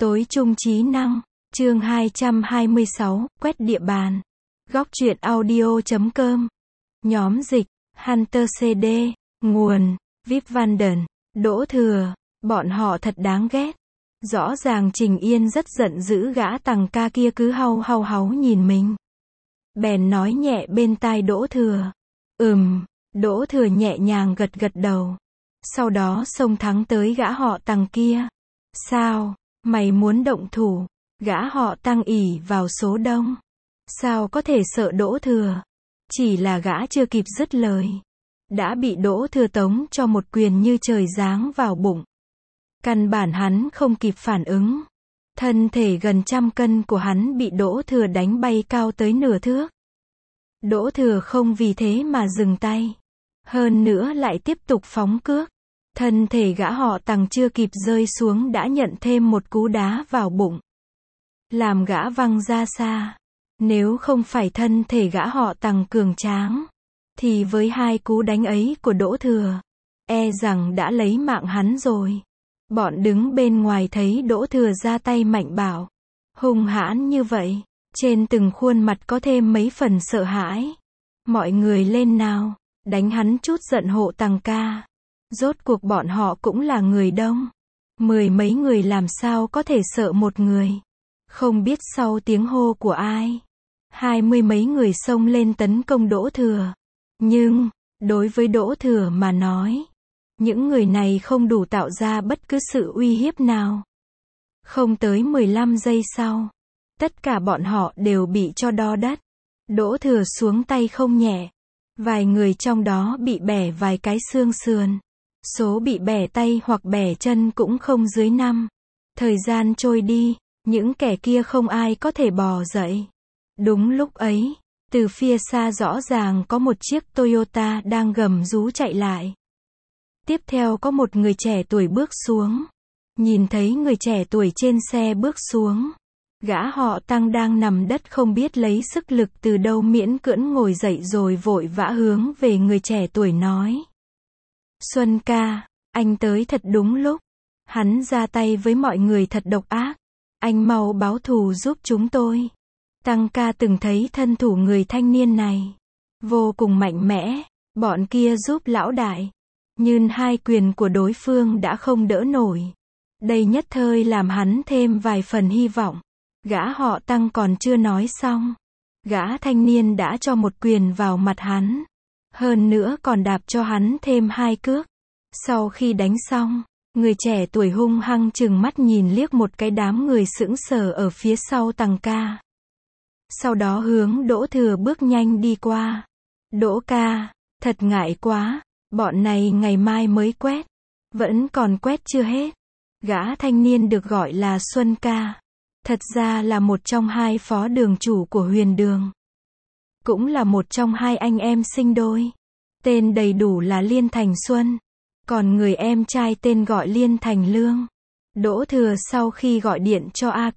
Tối trung trí năng, chương 226, quét địa bàn. Góc truyện audio.com. Nhóm dịch, Hunter CD, nguồn, Vip Vanden, Đỗ Thừa, bọn họ thật đáng ghét. Rõ ràng Trình Yên rất giận dữ gã Tằng ca kia cứ hau háu nhìn mình. Bèn nói nhẹ bên tai Đỗ Thừa. Đỗ Thừa nhẹ nhàng gật gật đầu. Sau đó xông thắng tới gã họ Tằng kia. Sao, mày muốn động thủ? Gã họ Tằng ỷ vào số đông. Sao có thể sợ Đỗ Thừa? Chỉ là gã chưa kịp dứt lời, đã bị Đỗ Thừa tống cho một quyền như trời giáng vào bụng. Căn bản hắn không kịp phản ứng. Thân thể gần 100 cân của hắn bị Đỗ Thừa đánh bay cao tới nửa thước. Đỗ Thừa không vì thế mà dừng tay. Hơn nữa lại tiếp tục phóng cước. Thân thể gã họ Tằng chưa kịp rơi xuống đã nhận thêm một cú đá vào bụng, làm gã văng ra xa. Nếu không phải thân thể gã họ Tằng cường tráng, thì với hai cú đánh ấy của Đỗ Thừa, e rằng đã lấy mạng hắn rồi. Bọn đứng bên ngoài thấy Đỗ Thừa ra tay mạnh bạo, hung hãn như vậy, trên từng khuôn mặt có thêm mấy phần sợ hãi. Mọi người lên nào, đánh hắn chút giận hộ Tằng ca. Rốt cuộc bọn họ cũng là người đông. 10 mấy người làm sao có thể sợ một người. Không biết sau tiếng hô của ai, 20 mấy người xông lên tấn công Đỗ Thừa. Nhưng, đối với Đỗ Thừa mà nói, những người này không đủ tạo ra bất cứ sự uy hiếp nào. Không tới 15 giây sau, tất cả bọn họ đều bị cho đo đất. Đỗ Thừa xuống tay không nhẹ. Vài người trong đó bị bẻ vài cái xương sườn. Số bị bẻ tay hoặc bẻ chân cũng không dưới 5. Thời gian trôi đi, những kẻ kia không ai có thể bò dậy. Đúng lúc ấy, từ phía xa rõ ràng có một chiếc Toyota đang gầm rú chạy lại. Tiếp theo có một người trẻ tuổi bước xuống. Nhìn thấy người trẻ tuổi trên xe bước xuống, gã họ Tằng đang nằm đất không biết lấy sức lực từ đâu miễn cưỡng ngồi dậy rồi vội vã hướng về người trẻ tuổi nói. Xuân ca, anh tới thật đúng lúc. Hắn ra tay với mọi người thật độc ác. Anh mau báo thù giúp chúng tôi. Tằng ca từng thấy thân thủ người thanh niên này vô cùng mạnh mẽ. Bọn kia giúp lão đại, nhưng hai quyền của đối phương đã không đỡ nổi. Đây nhất thời làm hắn thêm vài phần hy vọng. Gã họ Tằng còn chưa nói xong, gã thanh niên đã cho một quyền vào mặt hắn. Hơn nữa còn đạp cho hắn thêm 2 cước. Sau khi đánh xong, người trẻ tuổi hung hăng chừng mắt nhìn liếc một cái đám người sững sờ ở phía sau Tằng ca. Sau đó hướng Đỗ Thừa bước nhanh đi qua. Đỗ ca, thật ngại quá, bọn này ngày mai mới quét. Vẫn còn quét chưa hết. Gã thanh niên được gọi là Xuân ca, thật ra là một trong 2 phó đường chủ của Huyền Đường. Cũng là một trong 2 anh em sinh đôi. Tên đầy đủ là Liên Thành Xuân. Còn người em trai tên gọi Liên Thành Lương. Đỗ Thừa sau khi gọi điện cho A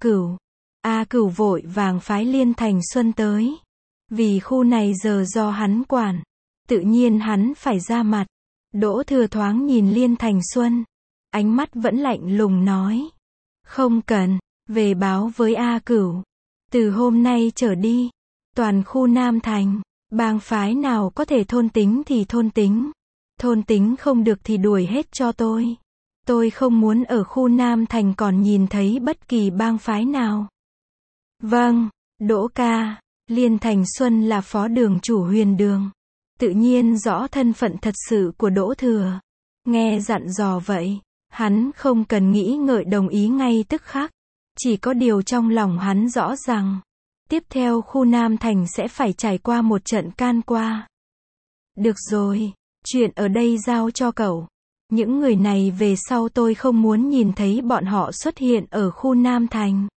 Cửu vội vàng phái Liên Thành Xuân tới. Vì khu này giờ do hắn quản, tự nhiên hắn phải ra mặt. Đỗ Thừa thoáng nhìn Liên Thành Xuân, ánh mắt vẫn lạnh lùng nói. Không cần, về báo với A Cửu. Từ hôm nay trở đi, toàn khu Nam Thành, bang phái nào có thể thôn tính thì thôn tính. Thôn tính không được thì đuổi hết cho tôi. Tôi không muốn ở khu Nam Thành còn nhìn thấy bất kỳ bang phái nào. Vâng, Đỗ ca. Liên Thành Xuân là phó đường chủ Huyền Đường, tự nhiên rõ thân phận thật sự của Đỗ Thừa. Nghe dặn dò vậy, hắn không cần nghĩ ngợi đồng ý ngay tức khắc. Chỉ có điều trong lòng hắn rõ rằng, tiếp theo khu Nam Thành sẽ phải trải qua một trận can qua. Được rồi, chuyện ở đây giao cho cậu. Những người này về sau tôi không muốn nhìn thấy bọn họ xuất hiện ở khu Nam Thành.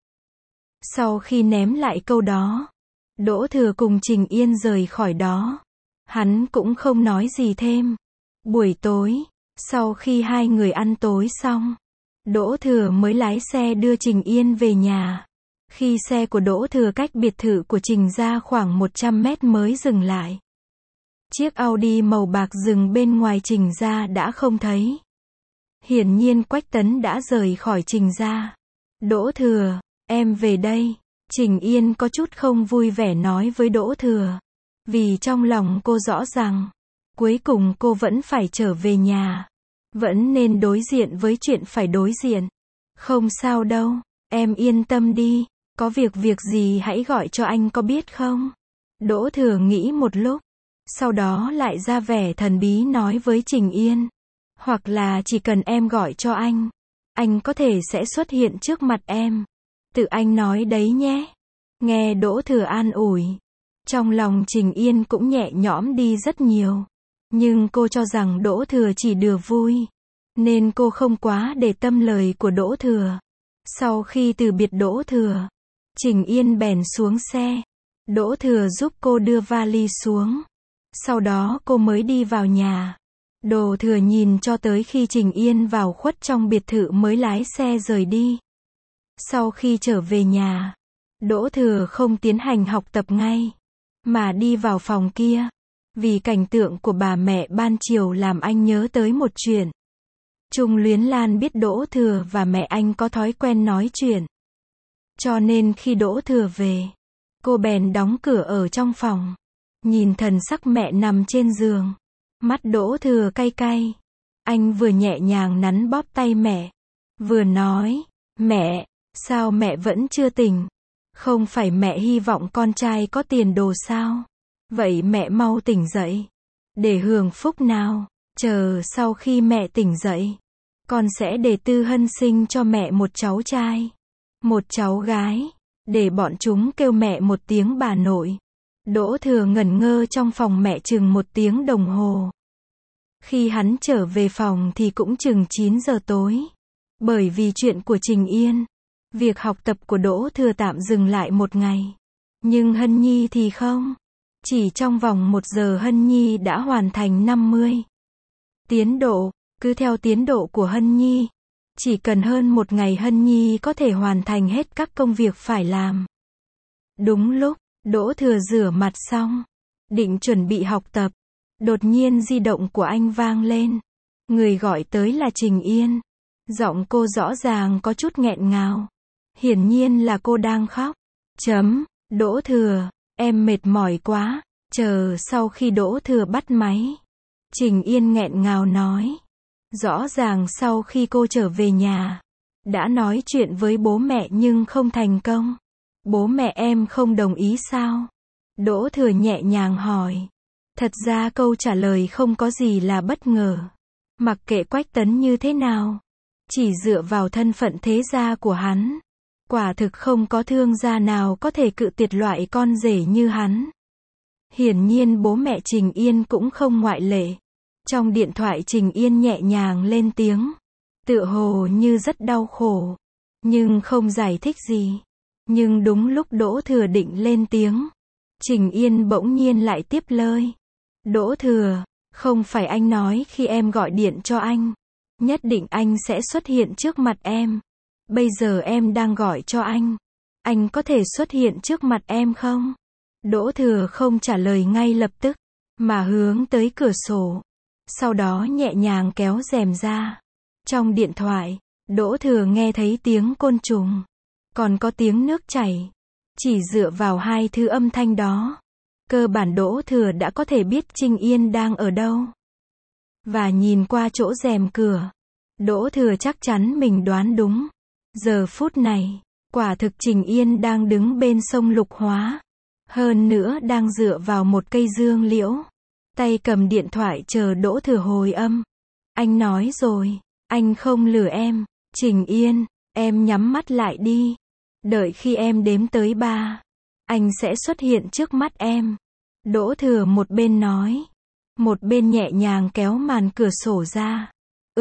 Sau khi ném lại câu đó, Đỗ Thừa cùng Trình Yên rời khỏi đó. Hắn cũng không nói gì thêm. Buổi tối, sau khi 2 người ăn tối xong, Đỗ Thừa mới lái xe đưa Trình Yên về nhà. Khi xe của Đỗ Thừa cách biệt thự của Trình ra khoảng 100 mét mới dừng lại. Chiếc Audi màu bạc dừng bên ngoài Trình ra đã không thấy. Hiển nhiên Quách Tấn đã rời khỏi Trình ra. Đỗ Thừa, em về đây. Trình Yên có chút không vui vẻ nói với Đỗ Thừa. Vì trong lòng cô rõ ràng, cuối cùng cô vẫn phải trở về nhà. Vẫn nên đối diện với chuyện phải đối diện. Không sao đâu, em yên tâm đi, có việc gì hãy gọi cho anh có biết không? Đỗ Thừa nghĩ một lúc, sau đó lại ra vẻ thần bí nói với Trình Yên. Hoặc là chỉ cần em gọi cho anh có thể sẽ xuất hiện trước mặt em. Tự anh nói đấy nhé. Nghe Đỗ Thừa an ủi, trong lòng Trình Yên cũng nhẹ nhõm đi rất nhiều. Nhưng cô cho rằng Đỗ Thừa chỉ đùa vui, nên cô không quá để tâm lời của Đỗ Thừa. Sau khi từ biệt Đỗ Thừa, Trình Yên bèn xuống xe. Đỗ Thừa giúp cô đưa vali xuống. Sau đó cô mới đi vào nhà. Đỗ Thừa nhìn cho tới khi Trình Yên vào khuất trong biệt thự mới lái xe rời đi. Sau khi trở về nhà, Đỗ Thừa không tiến hành học tập ngay, mà đi vào phòng kia. Vì cảnh tượng của bà mẹ ban chiều làm anh nhớ tới một chuyện. Trung Luyến Lan biết Đỗ Thừa và mẹ anh có thói quen nói chuyện. Cho nên khi Đỗ Thừa về, cô bèn đóng cửa ở trong phòng. Nhìn thần sắc mẹ nằm trên giường, mắt Đỗ Thừa cay cay. Anh vừa nhẹ nhàng nắn bóp tay mẹ, vừa nói, mẹ, sao mẹ vẫn chưa tỉnh? Không phải mẹ hy vọng con trai có tiền đồ sao? Vậy mẹ mau tỉnh dậy, để hưởng phúc nào. Chờ sau khi mẹ tỉnh dậy, con sẽ để Tư Hân sinh cho mẹ một cháu trai, một cháu gái, để bọn chúng kêu mẹ một tiếng bà nội. Đỗ Thừa ngẩn ngơ trong phòng mẹ chừng 1 tiếng đồng hồ. Khi hắn trở về phòng thì cũng chừng 9 giờ tối. Bởi vì chuyện của Trình Yên, việc học tập của Đỗ Thừa tạm dừng lại 1 ngày. Nhưng Hân Nhi thì không. Chỉ trong vòng 1 giờ Hân Nhi đã hoàn thành 50 tiến độ. Cứ theo tiến độ của Hân Nhi, chỉ cần hơn 1 ngày Hân Nhi có thể hoàn thành hết các công việc phải làm. Đúng lúc Đỗ Thừa rửa mặt xong, định chuẩn bị học tập, đột nhiên di động của anh vang lên. Người gọi tới là Trình Yên. Giọng cô rõ ràng có chút nghẹn ngào. Hiển nhiên là cô đang khóc. Đỗ Thừa, em mệt mỏi quá. Chờ sau khi Đỗ Thừa bắt máy, Trình Yên nghẹn ngào nói. Rõ ràng sau khi cô trở về nhà, đã nói chuyện với bố mẹ nhưng không thành công. Bố mẹ em không đồng ý sao? Đỗ Thừa nhẹ nhàng hỏi. Thật ra câu trả lời không có gì là bất ngờ. Mặc kệ Quách Tấn như thế nào, chỉ dựa vào thân phận thế gia của hắn, quả thực không có thương gia nào có thể cự tuyệt loại con rể như hắn. Hiển nhiên bố mẹ Trình Yên cũng không ngoại lệ. Trong điện thoại Trình Yên nhẹ nhàng lên tiếng, tựa hồ như rất đau khổ, nhưng không giải thích gì. Nhưng đúng lúc Đỗ Thừa định lên tiếng, Trình Yên bỗng nhiên lại tiếp lời. Đỗ Thừa, không phải anh nói khi em gọi điện cho anh, nhất định anh sẽ xuất hiện trước mặt em. Bây giờ em đang gọi cho anh có thể xuất hiện trước mặt em không? Đỗ Thừa không trả lời ngay lập tức, mà hướng tới cửa sổ. Sau đó nhẹ nhàng kéo rèm ra. Trong điện thoại, Đỗ Thừa nghe thấy tiếng côn trùng, còn có tiếng nước chảy. Chỉ dựa vào 2 thứ âm thanh đó, cơ bản Đỗ Thừa đã có thể biết Trình Yên đang ở đâu. Và nhìn qua chỗ rèm cửa, Đỗ Thừa chắc chắn mình đoán đúng. Giờ phút này, quả thực Trình Yên đang đứng bên sông Lục Hóa. Hơn nữa đang dựa vào một cây dương liễu, tay cầm điện thoại chờ Đỗ Thừa hồi âm. Anh nói rồi, anh không lừa em. Trình Yên, em nhắm mắt lại đi. Đợi khi em đếm tới 3, anh sẽ xuất hiện trước mắt em. Đỗ Thừa một bên nói, một bên nhẹ nhàng kéo màn cửa sổ ra.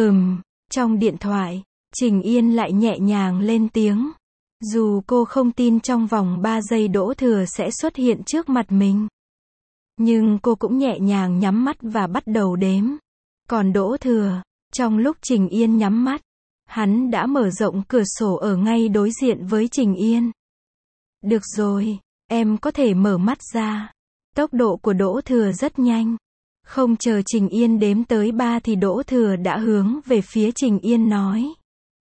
Trong điện thoại, Trình Yên lại nhẹ nhàng lên tiếng. Dù cô không tin trong vòng 3 giây Đỗ Thừa sẽ xuất hiện trước mặt mình, nhưng cô cũng nhẹ nhàng nhắm mắt và bắt đầu đếm. Còn Đỗ Thừa, trong lúc Trình Yên nhắm mắt, hắn đã mở rộng cửa sổ ở ngay đối diện với Trình Yên. Được rồi, em có thể mở mắt ra. Tốc độ của Đỗ Thừa rất nhanh. Không chờ Trình Yên đếm tới 3 thì Đỗ Thừa đã hướng về phía Trình Yên nói.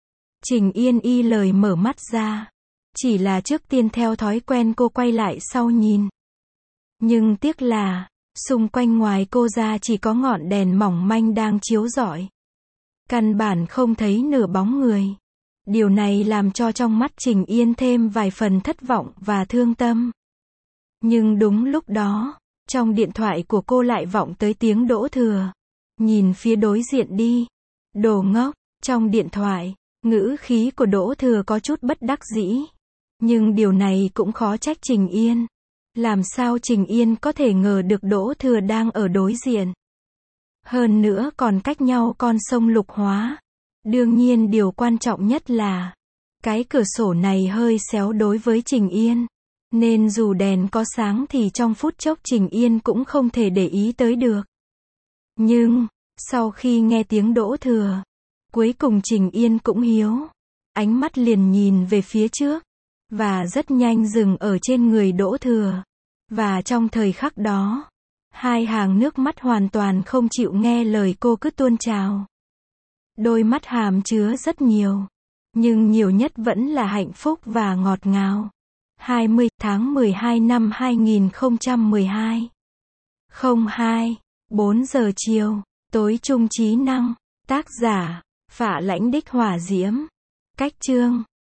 Trình Yên y lời mở mắt ra. Chỉ là trước tiên theo thói quen cô quay lại sau nhìn. Nhưng tiếc là, xung quanh ngoài cô ra chỉ có ngọn đèn mỏng manh đang chiếu rọi. Căn bản không thấy nửa bóng người. Điều này làm cho trong mắt Trình Yên thêm vài phần thất vọng và thương tâm. Nhưng đúng lúc đó, trong điện thoại của cô lại vọng tới tiếng Đỗ Thừa. Nhìn phía đối diện đi. Đồ ngốc, trong điện thoại, ngữ khí của Đỗ Thừa có chút bất đắc dĩ. Nhưng điều này cũng khó trách Trình Yên. Làm sao Trình Yên có thể ngờ được Đỗ Thừa đang ở đối diện. Hơn nữa còn cách nhau con sông Lục Hóa. Đương nhiên điều quan trọng nhất là, cái cửa sổ này hơi xéo đối với Trình Yên. Nên dù đèn có sáng thì trong phút chốc Trình Yên cũng không thể để ý tới được. Nhưng, sau khi nghe tiếng Đỗ Thừa, cuối cùng Trình Yên cũng hiếu. Ánh mắt liền nhìn về phía trước. Và rất nhanh dừng ở trên người Đỗ Thừa. Và trong thời khắc đó, hai hàng nước mắt hoàn toàn không chịu nghe lời cô cứ tuôn trào. Đôi mắt hàm chứa rất nhiều. Nhưng nhiều nhất vẫn là hạnh phúc và ngọt ngào. 20 tháng 12 năm 2012. 02, 4 giờ chiều, tối trung trí năng. Tác giả, Phạ Lãnh Đích Hỏa Diễm. Cách chương